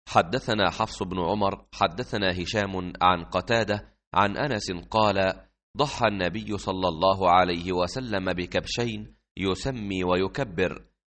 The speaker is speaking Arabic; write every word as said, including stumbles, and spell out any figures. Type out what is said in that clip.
حدثنا حفص بن عمر حدثنا هشام عن قتادة عن أنس قال: ضحى النبي صلى الله عليه وسلم بكبشين يسمي ويكبر،